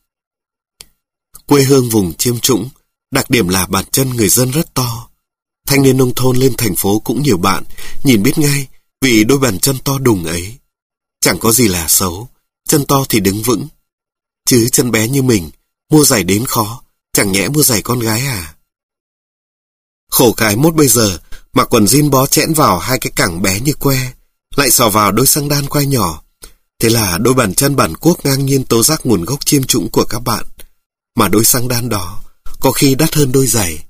Quê hương vùng chiêm trũng, đặc điểm là bàn chân người dân rất to. Thanh niên nông thôn lên thành phố cũng nhiều bạn, nhìn biết ngay vì đôi bàn chân to đùng ấy. Chẳng có gì là xấu, chân to thì đứng vững. Chứ chân bé như mình, mua giày đến khó, chẳng nhẽ mua giày con gái à? Khổ cái mốt bây giờ, mặc quần jean bó chẽn vào hai cái cẳng bé như que, lại xò vào đôi xăng đan quai nhỏ. Thế là đôi bàn chân bản quốc ngang nhiên tố giác nguồn gốc chiêm trũng của các bạn. Mà đôi xăng đan đó, có khi đắt hơn đôi giày.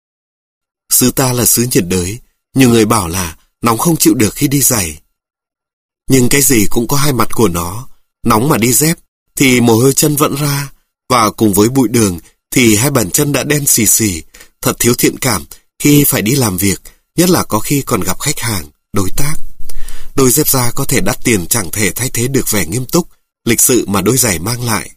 Xứ ta là xứ nhiệt đới, nhiều người bảo là nóng không chịu được khi đi giày. Nhưng cái gì cũng có hai mặt của nó, nóng mà đi dép thì mồ hôi chân vẫn ra, và cùng với bụi đường thì hai bàn chân đã đen xì xì, thật thiếu thiện cảm khi phải đi làm việc, nhất là có khi còn gặp khách hàng, đối tác. Đôi dép da có thể đắt tiền chẳng thể thay thế được vẻ nghiêm túc, lịch sự mà đôi giày mang lại.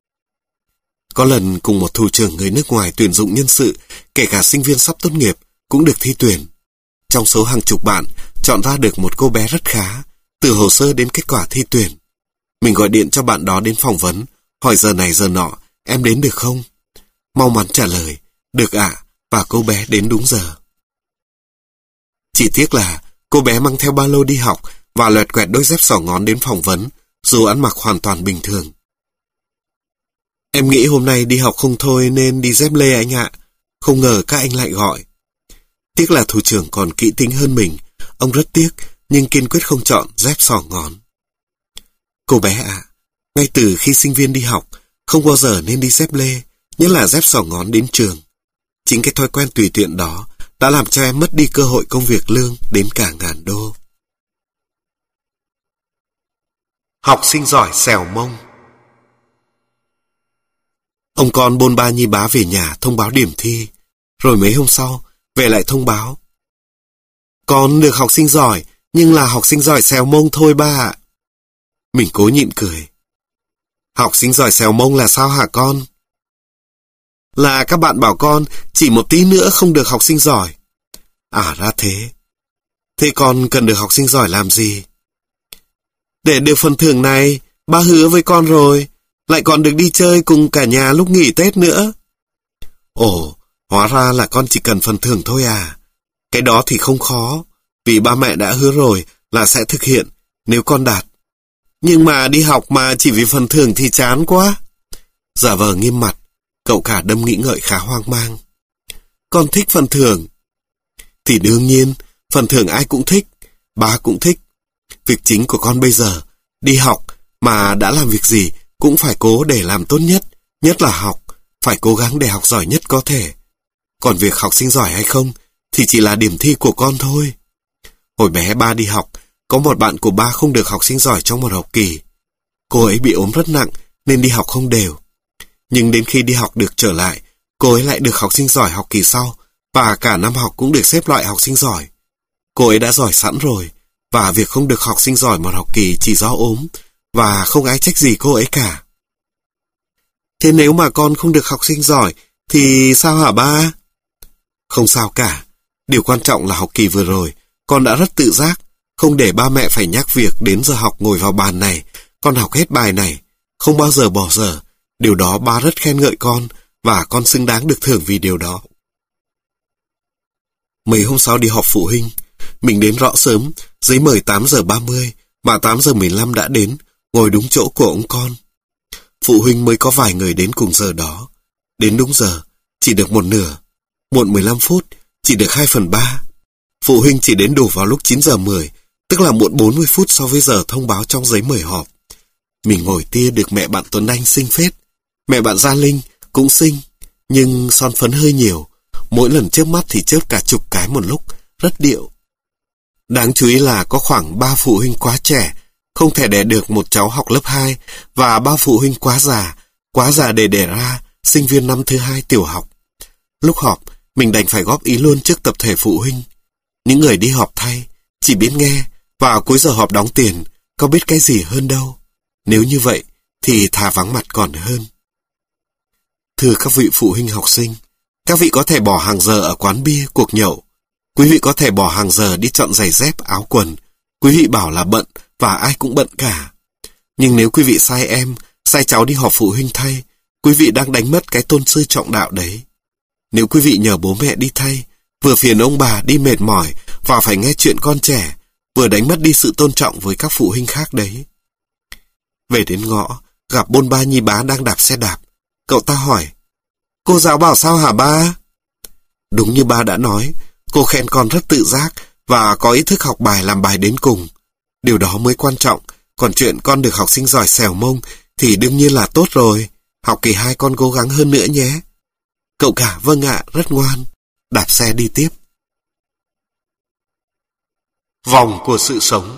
Có lần cùng một thủ trưởng người nước ngoài tuyển dụng nhân sự, kể cả sinh viên sắp tốt nghiệp, cũng được thi tuyển. Trong số hàng chục bạn, chọn ra được một cô bé rất khá, từ hồ sơ đến kết quả thi tuyển. Mình gọi điện cho bạn đó đến phỏng vấn, hỏi giờ này giờ nọ, em đến được không? Mau mắn trả lời, được ạ, và cô bé đến đúng giờ. Chỉ tiếc là cô bé mang theo ba lô đi học và loẹt quẹt đôi dép xỏ ngón đến phỏng vấn, dù ăn mặc hoàn toàn bình thường. Em nghĩ hôm nay đi học không thôi nên đi dép lê anh ạ. Không ngờ các anh lại gọi. Tiếc là thủ trưởng còn kỹ tính hơn mình. Ông rất tiếc nhưng kiên quyết không chọn dép xỏ ngón. Cô bé ạ, à, ngay từ khi sinh viên đi học, không bao giờ nên đi dép lê, nhất là dép xỏ ngón đến trường. Chính cái thói quen tùy tiện đó đã làm cho em mất đi cơ hội công việc lương đến cả ngàn đô. Học sinh giỏi xèo mông. Ông con bôn ba nhi bá về nhà thông báo điểm thi, rồi mấy hôm sau về lại thông báo: con được học sinh giỏi, nhưng là học sinh giỏi xèo mông thôi ba ạ. Mình cố nhịn cười. Học sinh giỏi xèo mông là sao hả con? Là các bạn bảo con chỉ một tí nữa không được học sinh giỏi. À ra thế. Thế con cần được học sinh giỏi làm gì? Để được phần thưởng này, ba hứa với con rồi, lại còn được đi chơi cùng cả nhà lúc nghỉ Tết nữa. Ồ, hóa ra là con chỉ cần phần thưởng thôi à? Cái đó thì không khó, vì ba mẹ đã hứa rồi là sẽ thực hiện nếu con đạt. Nhưng mà đi học mà chỉ vì phần thưởng thì chán quá. Giả vờ nghiêm mặt, cậu cả đâm nghĩ ngợi khá hoang mang. Con thích phần thưởng. Thì đương nhiên, phần thưởng ai cũng thích, ba cũng thích. Việc chính của con bây giờ, đi học mà đã làm việc gì cũng phải cố để làm tốt nhất, nhất là học, phải cố gắng để học giỏi nhất có thể. Còn việc học sinh giỏi hay không thì chỉ là điểm thi của con thôi. Hồi bé ba đi học, có một bạn của ba không được học sinh giỏi trong một học kỳ. Cô ấy bị ốm rất nặng nên đi học không đều. Nhưng đến khi đi học được trở lại, cô ấy lại được học sinh giỏi học kỳ sau, và cả năm học cũng được xếp loại học sinh giỏi. Cô ấy đã giỏi sẵn rồi, và việc không được học sinh giỏi một học kỳ chỉ do ốm, và không ai trách gì cô ấy cả. Thế nếu mà con không được học sinh giỏi, Thì sao hả ba? Không sao cả. Điều quan trọng là học kỳ vừa rồi, con đã rất tự giác, không để ba mẹ phải nhắc việc đến giờ học ngồi vào bàn này, con học hết bài này, không bao giờ bỏ dở. Điều đó ba rất khen ngợi con, và con xứng đáng được thưởng vì điều đó. Mấy hôm sau đi họp phụ huynh, mình đến rõ sớm, giấy mời tám giờ ba mươi, mà tám giờ mười lăm đã đến, ngồi đúng chỗ của ông con. Phụ huynh mới có vài người đến cùng giờ đó. Đến đúng giờ, chỉ được một nửa. Muộn mười lăm phút, chỉ được hai phần ba. Phụ huynh chỉ đến đủ vào lúc chín giờ mười, tức là muộn bốn mươi phút so với giờ thông báo trong giấy mời họp. Mình ngồi tia được mẹ bạn Tuấn Anh xinh phết. Mẹ bạn Gia Linh cũng xinh, nhưng son phấn hơi nhiều. Mỗi lần chớp mắt thì chớp cả chục cái một lúc, rất điệu. Đáng chú ý là có khoảng ba phụ huynh quá trẻ, không thể đẻ được một cháu học lớp hai, và ba phụ huynh quá già, quá già để đẻ ra sinh viên năm thứ hai tiểu học. Lúc họp, mình đành phải góp ý luôn trước tập thể phụ huynh. Những người đi họp thay, chỉ biết nghe, và cuối giờ họp đóng tiền, có biết cái gì hơn đâu. Nếu như vậy, thì thà vắng mặt còn hơn. Thưa các vị phụ huynh học sinh, các vị có thể bỏ hàng giờ ở quán bia, cuộc nhậu. Quý vị có thể bỏ hàng giờ đi chọn giày dép, áo quần. Quý vị bảo là bận, và ai cũng bận cả. Nhưng nếu quý vị sai em, sai cháu đi họp phụ huynh thay, quý vị đang đánh mất cái tôn sư trọng đạo đấy. Nếu quý vị nhờ bố mẹ đi thay, vừa phiền ông bà đi mệt mỏi và phải nghe chuyện con trẻ, vừa đánh mất đi sự tôn trọng với các phụ huynh khác đấy. Về đến ngõ, gặp bôn ba Nhi bá đang đạp xe đạp. Cậu ta hỏi, cô giáo bảo sao hả ba? Đúng như ba đã nói, cô khen con rất tự giác và có ý thức học bài làm bài đến cùng. Điều đó mới quan trọng, còn chuyện con được học sinh giỏi xèo mông thì đương nhiên là tốt rồi. Học kỳ hai con cố gắng hơn nữa nhé. Cậu cả vâng ạ, rất ngoan. Đạp xe đi tiếp. Vòng của sự sống.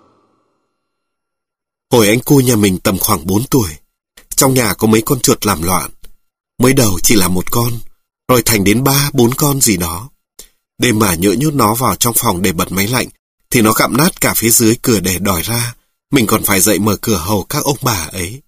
Hồi anh cu nhà mình tầm khoảng bốn tuổi. Trong nhà có mấy con chuột làm loạn. Mới đầu chỉ là một con, rồi thành đến ba, bốn con gì đó. Đêm mà nhỡ nhốt nó vào trong phòng để bật máy lạnh, thì nó gặm nát cả phía dưới cửa để đòi ra. Mình còn phải dậy mở cửa hầu các ông bà ấy.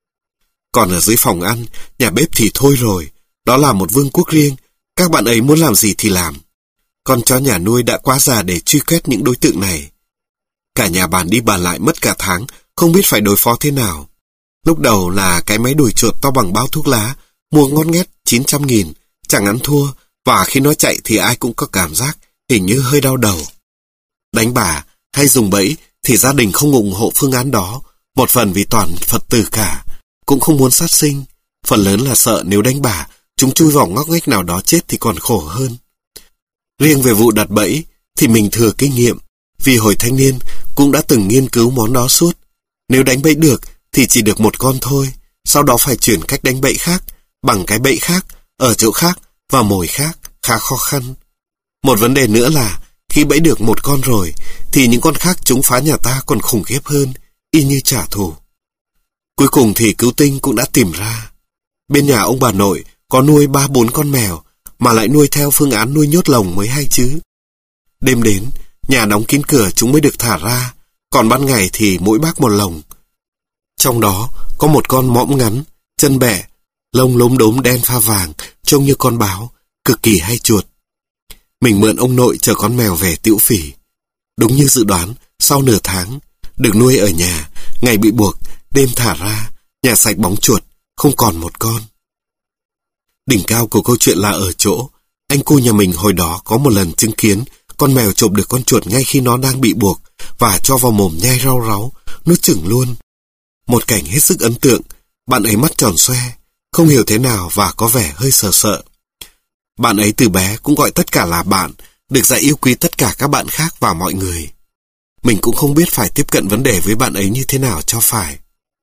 Còn ở dưới phòng ăn, nhà bếp thì thôi rồi. Đó là một vương quốc riêng, các bạn ấy muốn làm gì thì làm. Con chó nhà nuôi đã quá già để truy quét những đối tượng này. Cả nhà bàn đi bàn lại mất cả tháng, không biết phải đối phó thế nào. Lúc đầu là cái máy đuổi chuột to bằng bao thuốc lá, mua ngon nghét chín trăm nghìn, chẳng ăn thua, và khi nó chạy thì ai cũng có cảm giác hình như hơi đau đầu. Đánh bả hay dùng bẫy thì gia đình không ủng hộ phương án đó, một phần vì toàn Phật tử cả, cũng không muốn sát sinh, phần lớn là sợ nếu đánh bả, chúng chui vào ngóc ngách nào đó chết thì còn khổ hơn. Riêng về vụ đặt bẫy thì mình thừa kinh nghiệm, vì hồi thanh niên cũng đã từng nghiên cứu món đó suốt. Nếu đánh bẫy được thì chỉ được một con thôi, sau đó phải chuyển cách đánh bẫy khác, bằng cái bẫy khác, ở chỗ khác và mồi khác, khá khó khăn. Một vấn đề nữa là khi bẫy được một con rồi thì những con khác chúng phá nhà ta còn khủng khiếp hơn, y như trả thù. Cuối cùng thì cứu tinh cũng đã tìm ra. Bên nhà ông bà nội có nuôi ba bốn con mèo, mà lại nuôi theo phương án nuôi nhốt lồng mới hay chứ. Đêm đến, nhà đóng kín cửa chúng mới được thả ra, còn ban ngày thì mỗi bác một lồng. Trong đó có một con mõm ngắn, chân bẹ, lông lốm đốm đen pha vàng, trông như con báo, cực kỳ hay chuột. Mình mượn ông nội chở con mèo về Tĩu Phỉ. Đúng như dự đoán, sau nửa tháng, được nuôi ở nhà, ngày bị buộc, đêm thả ra, nhà sạch bóng chuột, không còn một con. Đỉnh cao của câu chuyện là ở chỗ, anh cu nhà mình hồi đó có một lần chứng kiến con mèo trộm được con chuột ngay khi nó đang bị buộc và cho vào mồm nhai rau ráu, nuốt chửng luôn. Một cảnh hết sức ấn tượng, bạn ấy mắt tròn xoe, không hiểu thế nào và có vẻ hơi sợ sợ. Bạn ấy từ bé cũng gọi tất cả là bạn, được dạy yêu quý tất cả các bạn khác và mọi người. Mình cũng không biết phải tiếp cận vấn đề với bạn ấy như thế nào cho phải.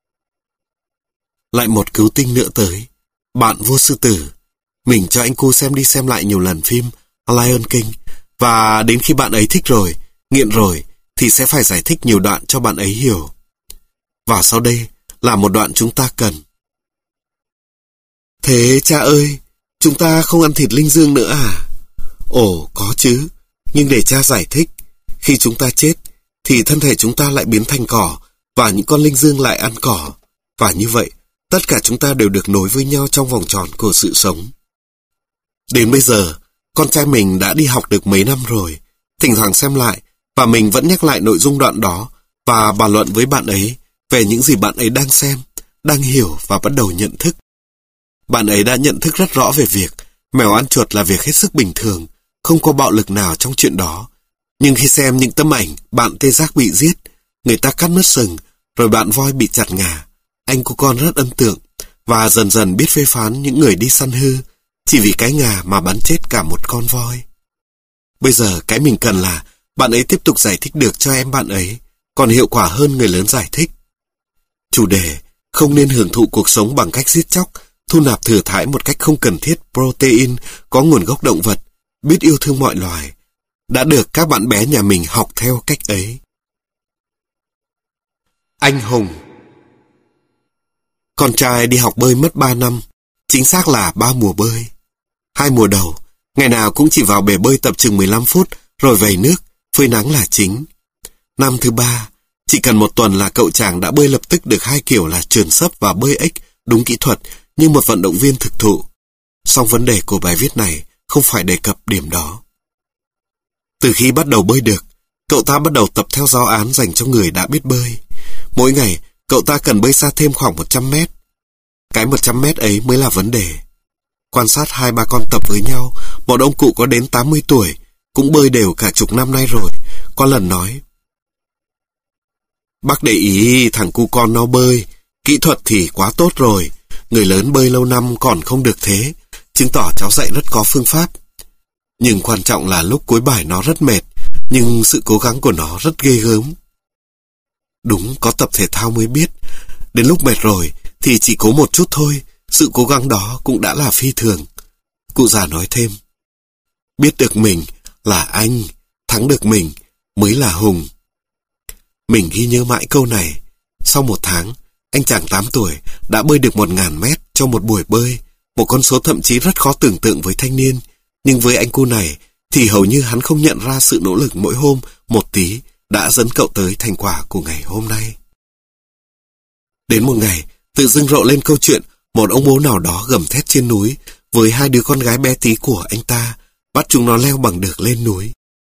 Lại một cứu tinh nữa tới, Bạn Vua Sư Tử. Mình cho anh cu xem đi xem lại nhiều lần phim Lion King, và đến khi bạn ấy thích rồi, nghiện rồi, thì sẽ phải giải thích nhiều đoạn cho bạn ấy hiểu. Và sau đây là một đoạn chúng ta cần. Thế cha ơi, chúng ta không ăn thịt linh dương nữa à? Ồ, có chứ, nhưng để cha giải thích, khi chúng ta chết, thì thân thể chúng ta lại biến thành cỏ, và những con linh dương lại ăn cỏ. Và như vậy, tất cả chúng ta đều được nối với nhau trong vòng tròn của sự sống. Đến bây giờ, con trai mình đã đi học được mấy năm rồi. Thỉnh thoảng xem lại, và mình vẫn nhắc lại nội dung đoạn đó và bàn luận với bạn ấy về những gì bạn ấy đang xem, đang hiểu và bắt đầu nhận thức. Bạn ấy đã nhận thức rất rõ về việc mèo ăn chuột là việc hết sức bình thường, không có bạo lực nào trong chuyện đó. Nhưng khi xem những tấm ảnh bạn tê giác bị giết, người ta cắt mất sừng, rồi bạn voi bị chặt ngà, anh của con rất ấn tượng và dần dần biết phê phán những người đi săn hư chỉ vì cái ngà mà bắn chết cả một con voi. Bây giờ cái mình cần là bạn ấy tiếp tục giải thích được cho em bạn ấy, còn hiệu quả hơn người lớn giải thích. Chủ đề không nên hưởng thụ cuộc sống bằng cách giết chóc, thu nạp thừa thãi một cách không cần thiết protein có nguồn gốc động vật, biết yêu thương mọi loài, đã được các bạn bé nhà mình học theo cách ấy. Anh hùng. Con trai đi học bơi mất ba năm, chính xác là ba mùa bơi. Hai mùa đầu, ngày nào cũng chỉ vào bể bơi tập chừng mười lăm phút, rồi về nước, phơi nắng là chính. Năm thứ ba, chỉ cần một tuần là cậu chàng đã bơi lập tức được hai kiểu là trườn sấp và bơi ếch đúng kỹ thuật như một vận động viên thực thụ. Song vấn đề của bài viết này không phải đề cập điểm đó. Từ khi bắt đầu bơi được, cậu ta bắt đầu tập theo giáo án dành cho người đã biết bơi. Mỗi ngày, cậu ta cần bơi xa thêm khoảng một trăm mét. Cái một trăm mét ấy mới là vấn đề. Quan sát hai ba con tập với nhau, một ông cụ có đến tám mươi tuổi, cũng bơi đều cả chục năm nay rồi, có lần nói: "Bác để ý thằng cu con nó bơi, kỹ thuật thì quá tốt rồi, người lớn bơi lâu năm còn không được thế, chứng tỏ cháu dạy rất có phương pháp. Nhưng quan trọng là lúc cuối bài nó rất mệt, nhưng sự cố gắng của nó rất ghê gớm." Đúng, có tập thể thao mới biết, đến lúc mệt rồi thì chỉ cố một chút thôi, sự cố gắng đó cũng đã là phi thường. Cụ già nói thêm: "Biết được mình là anh, thắng được mình mới là hùng." Mình ghi nhớ mãi câu này. Sau một tháng, anh chàng tám tuổi đã bơi được một ngàn mét trong một buổi bơi, một con số thậm chí rất khó tưởng tượng với thanh niên. Nhưng với anh cu này thì hầu như hắn không nhận ra sự nỗ lực mỗi hôm một tí đã dẫn cậu tới thành quả của ngày hôm nay. Đến một ngày, tự dưng rộ lên câu chuyện một ông bố nào đó gầm thét trên núi với hai đứa con gái bé tí của anh ta, bắt chúng nó leo bằng được lên núi.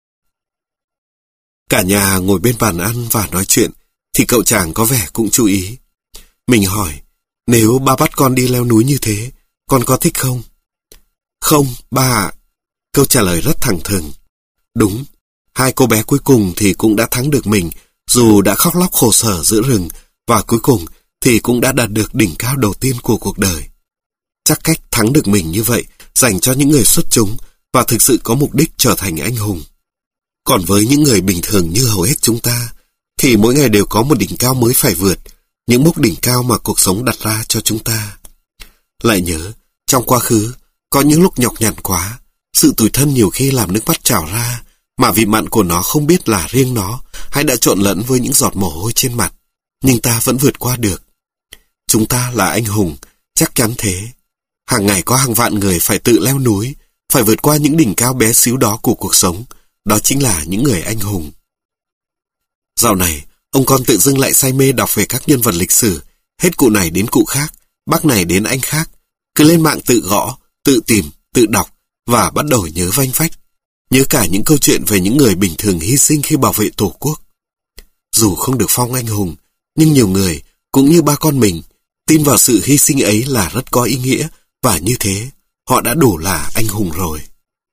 Cả nhà ngồi bên bàn ăn và nói chuyện, thì cậu chàng có vẻ cũng chú ý. Mình hỏi: "Nếu ba bắt con đi leo núi như thế, con có thích không?" "Không, ba ạ." Câu trả lời rất thẳng thừng. Đúng, hai cô bé cuối cùng thì cũng đã thắng được mình, dù đã khóc lóc khổ sở giữa rừng, và cuối cùng thì cũng đã đạt được đỉnh cao đầu tiên của cuộc đời. Chắc cách thắng được mình như vậy dành cho những người xuất chúng và thực sự có mục đích trở thành anh hùng. Còn với những người bình thường như hầu hết chúng ta, thì mỗi ngày đều có một đỉnh cao mới phải vượt, những mốc đỉnh cao mà cuộc sống đặt ra cho chúng ta. Lại nhớ, trong quá khứ, có những lúc nhọc nhằn quá, sự tủi thân nhiều khi làm nước mắt trào ra, mà vị mặn của nó không biết là riêng nó, hay đã trộn lẫn với những giọt mồ hôi trên mặt, nhưng ta vẫn vượt qua được. Chúng ta là anh hùng, chắc chắn thế. Hàng ngày có hàng vạn người phải tự leo núi, phải vượt qua những đỉnh cao bé xíu đó của cuộc sống, đó chính là những người anh hùng. Dạo này, ông con tự dưng lại say mê đọc về các nhân vật lịch sử, hết cụ này đến cụ khác, bác này đến anh khác, cứ lên mạng tự gõ, tự tìm, tự đọc và bắt đầu nhớ vanh vách, nhớ cả những câu chuyện về những người bình thường hy sinh khi bảo vệ Tổ quốc. Dù không được phong anh hùng, nhưng nhiều người, cũng như ba con mình, tin vào sự hy sinh ấy là rất có ý nghĩa, và như thế, họ đã đủ là anh hùng rồi.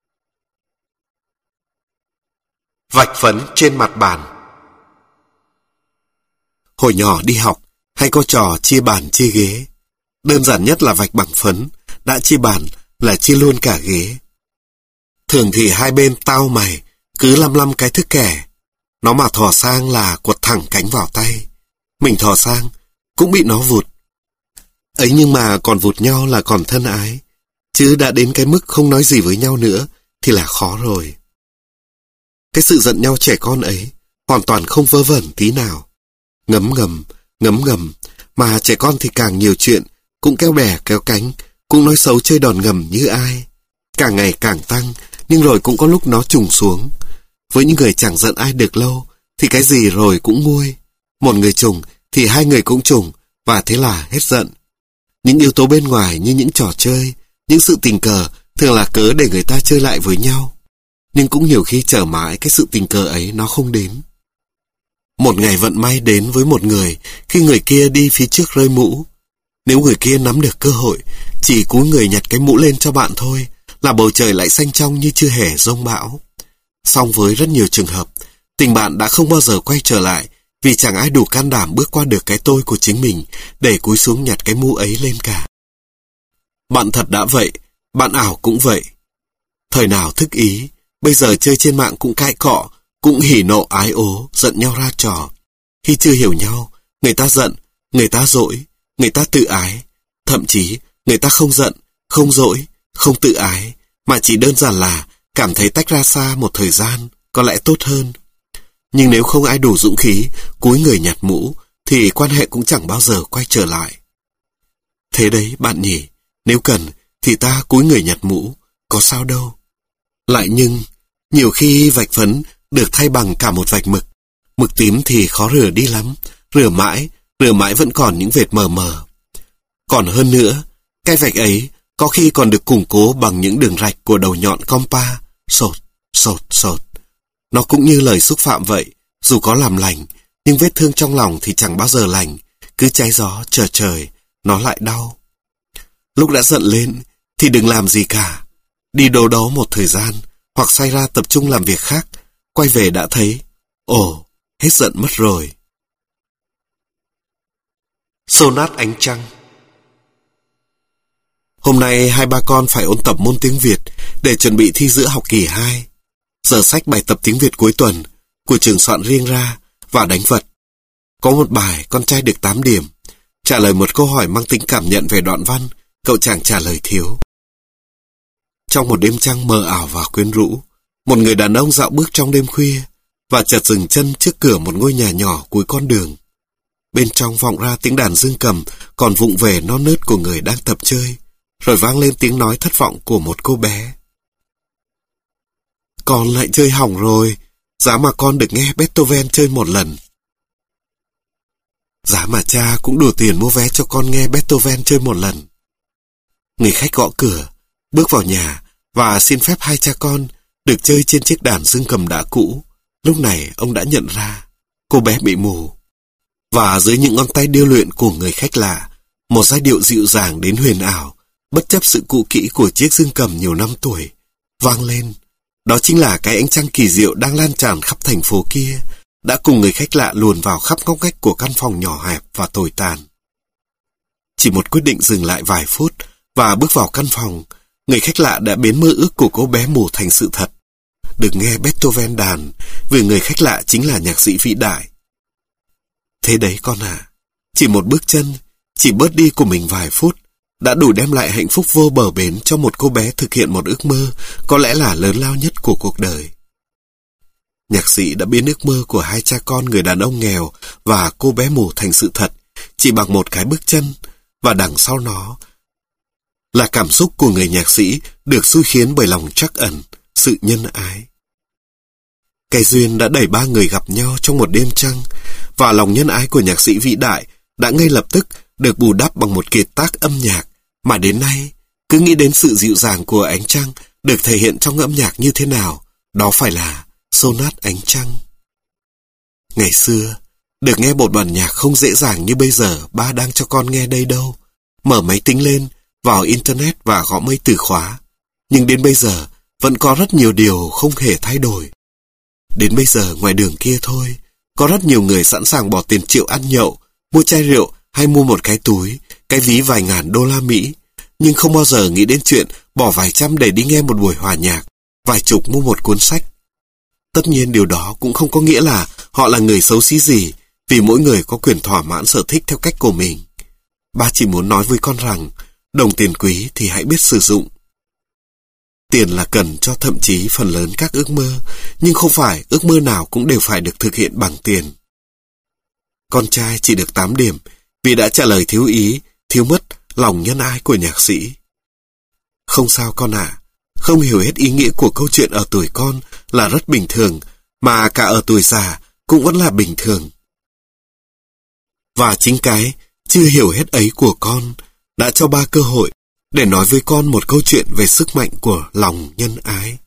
Vạch phấn trên mặt bàn. Hồi nhỏ đi học, hay có trò chia bàn chia ghế. Đơn giản nhất là vạch bằng phấn, đã chia bàn là chia luôn cả ghế. Thường thì hai bên tao mày, cứ lăm lăm cái thước kẻ. Nó mà thò sang là quật thẳng cánh vào tay. Mình thò sang, cũng bị nó vụt. Ấy nhưng mà còn vụt nhau là còn thân ái, chứ đã đến cái mức không nói gì với nhau nữa thì là khó rồi. Cái sự giận nhau trẻ con ấy hoàn toàn không vớ vẩn tí nào. Ngấm ngầm, ngấm ngầm, mà trẻ con thì càng nhiều chuyện, cũng kéo bè kéo cánh, cũng nói xấu chơi đòn ngầm như ai. Càng ngày càng tăng, nhưng rồi cũng có lúc nó trùng xuống. Với những người chẳng giận ai được lâu, thì cái gì rồi cũng nguôi. Một người trùng thì hai người cũng trùng, và thế là hết giận. Những yếu tố bên ngoài như những trò chơi, những sự tình cờ thường là cớ để người ta chơi lại với nhau. Nhưng cũng nhiều khi chờ mãi cái sự tình cờ ấy nó không đến. Một ngày vận may đến với một người khi người kia đi phía trước rơi mũ. Nếu người kia nắm được cơ hội, chỉ cúi người nhặt cái mũ lên cho bạn thôi, là bầu trời lại xanh trong như chưa hề giông bão. Song với rất nhiều trường hợp, tình bạn đã không bao giờ quay trở lại vì chẳng ai đủ can đảm bước qua được cái tôi của chính mình để cúi xuống nhặt cái mũ ấy lên cả. Bạn thật đã vậy, bạn ảo cũng vậy. Thời nào thức ý, bây giờ chơi trên mạng cũng cãi cọ, cũng hỉ nộ ái ố, giận nhau ra trò. Khi chưa hiểu nhau, người ta giận, người ta dỗi, người ta tự ái. Thậm chí, người ta không giận, không dỗi, không tự ái, mà chỉ đơn giản là cảm thấy tách ra xa một thời gian, có lẽ tốt hơn. Nhưng nếu không ai đủ dũng khí, cúi người nhặt mũ, thì quan hệ cũng chẳng bao giờ quay trở lại. Thế đấy bạn nhỉ, nếu cần, thì ta cúi người nhặt mũ, có sao đâu. Lại nhưng, nhiều khi vạch phấn được thay bằng cả một vạch mực. Mực tím thì khó rửa đi lắm, rửa mãi, rửa mãi vẫn còn những vệt mờ mờ. Còn hơn nữa, cái vạch ấy có khi còn được củng cố bằng những đường rạch của đầu nhọn compa, sột, sột, sột. Nó cũng như lời xúc phạm vậy, dù có làm lành, nhưng vết thương trong lòng thì chẳng bao giờ lành, cứ cháy gió chờ trời, nó lại đau. Lúc đã giận lên, thì đừng làm gì cả. Đi đâu đó một thời gian, hoặc say ra tập trung làm việc khác, quay về đã thấy, ồ, hết giận mất rồi. Sonat ánh trăng. Hôm nay hai ba con phải ôn tập môn tiếng Việt để chuẩn bị thi giữa học kỳ hai. Giờ sách bài tập tiếng Việt cuối tuần của trường soạn riêng ra và đánh vật. Có một bài con trai được tám điểm. Trả lời một câu hỏi mang tính cảm nhận về đoạn văn, cậu chàng trả lời thiếu. Trong một đêm trăng mờ ảo và quyến rũ, một người đàn ông dạo bước trong đêm khuya và chợt dừng chân trước cửa một ngôi nhà nhỏ cuối con đường. Bên trong vọng ra tiếng đàn dương cầm còn vụng về non nớt của người đang tập chơi, rồi vang lên tiếng nói thất vọng của một cô bé. Con lại chơi hỏng rồi, giá mà con được nghe Beethoven chơi một lần. Giá mà cha cũng đủ tiền mua vé cho con nghe Beethoven chơi một lần. Người khách gõ cửa, bước vào nhà và xin phép hai cha con được chơi trên chiếc đàn dương cầm đã cũ. Lúc này ông đã nhận ra cô bé bị mù. Và dưới những ngón tay điêu luyện của người khách lạ, một giai điệu dịu dàng đến huyền ảo, bất chấp sự cũ kỹ của chiếc dương cầm nhiều năm tuổi, vang lên. Đó chính là cái ánh trăng kỳ diệu đang lan tràn khắp thành phố kia, đã cùng người khách lạ luồn vào khắp ngóc ngách của căn phòng nhỏ hẹp và tồi tàn. Chỉ một quyết định dừng lại vài phút và bước vào căn phòng, người khách lạ đã biến mơ ước của cô bé mù thành sự thật. Được nghe Beethoven đàn, vì người khách lạ chính là nhạc sĩ vĩ đại. Thế đấy con à, chỉ một bước chân, chỉ bớt đi của mình vài phút, đã đủ đem lại hạnh phúc vô bờ bến cho một cô bé thực hiện một ước mơ có lẽ là lớn lao nhất của cuộc đời. Nhạc sĩ đã biến ước mơ của hai cha con người đàn ông nghèo và cô bé mù thành sự thật chỉ bằng một cái bước chân, và đằng sau nó là cảm xúc của người nhạc sĩ được xui khiến bởi lòng trắc ẩn, sự nhân ái. Cái duyên đã đẩy ba người gặp nhau trong một đêm trăng, và lòng nhân ái của nhạc sĩ vĩ đại đã ngay lập tức được bù đắp bằng một kiệt tác âm nhạc mà đến nay, cứ nghĩ đến sự dịu dàng của ánh trăng được thể hiện trong âm nhạc như thế nào, đó phải là Sonat ánh trăng. Ngày xưa, được nghe một bản nhạc không dễ dàng như bây giờ ba đang cho con nghe đây đâu. Mở máy tính lên, vào Internet và gõ mấy từ khóa. Nhưng đến bây giờ, vẫn có rất nhiều điều không hề thay đổi. Đến bây giờ ngoài đường kia thôi, có rất nhiều người sẵn sàng bỏ tiền triệu ăn nhậu, mua chai rượu hay mua một cái túi, cái ví vài ngàn đô la Mỹ, nhưng không bao giờ nghĩ đến chuyện bỏ vài trăm để đi nghe một buổi hòa nhạc, vài chục mua một cuốn sách. Tất nhiên điều đó cũng không có nghĩa là họ là người xấu xí gì, vì mỗi người có quyền thỏa mãn sở thích theo cách của mình. Ba chỉ muốn nói với con rằng, đồng tiền quý thì hãy biết sử dụng. Tiền là cần cho thậm chí phần lớn các ước mơ, nhưng không phải ước mơ nào cũng đều phải được thực hiện bằng tiền. Con trai chỉ được tám điểm vì đã trả lời thiếu ý, thiếu mất lòng nhân ái của nhạc sĩ. Không sao con ạ, à, không hiểu hết ý nghĩa của câu chuyện ở tuổi con là rất bình thường, mà cả ở tuổi già cũng vẫn là bình thường. Và chính cái chưa hiểu hết ấy của con đã cho ba cơ hội để nói với con một câu chuyện về sức mạnh của lòng nhân ái.